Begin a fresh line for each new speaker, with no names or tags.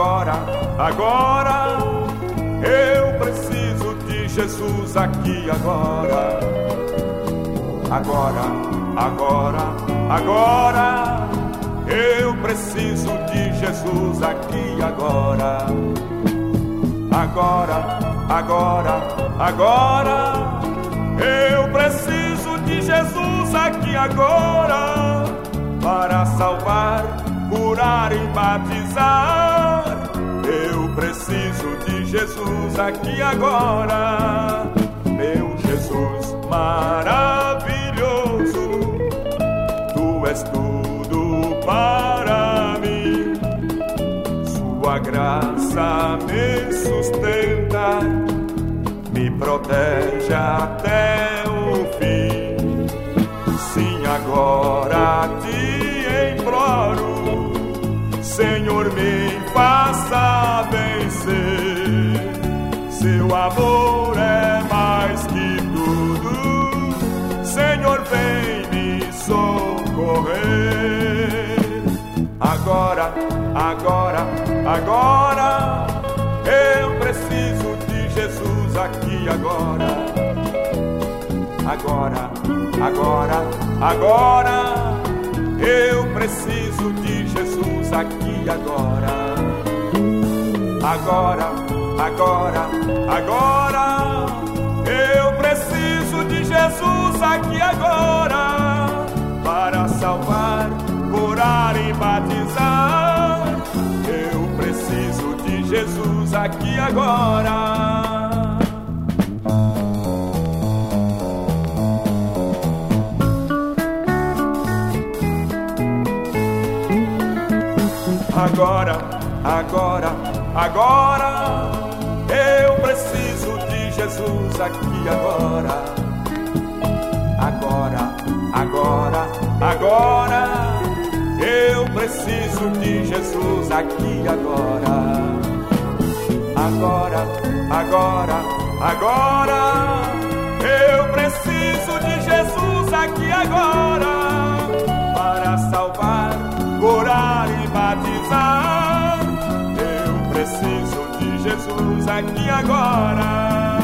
agora, eu preciso de Jesus aqui agora. Agora, eu preciso de Jesus aqui agora. Agora, eu preciso de Jesus aqui agora, para salvar, curar e batizar. Eu preciso de Jesus aqui agora. Meu Jesus maravilhoso, Tu és tudo para mim. Sua graça me sustenta, me protege até o fim. Sim, agora te imploro, Senhor, me faça vencer. Seu amor é mais que tudo, Senhor, vem me socorrer. Agora, eu preciso de Jesus aqui agora. Agora, eu preciso de Jesus aqui agora. Agora, eu preciso de Jesus aqui agora, para salvar, curar e batizar. Eu preciso de Jesus aqui agora. Agora, eu preciso de Jesus aqui agora. Agora, eu preciso de Jesus aqui agora. Agora, eu preciso de Jesus aqui agora, para salvar, curar e batizar. Eu preciso de Jesus aqui agora.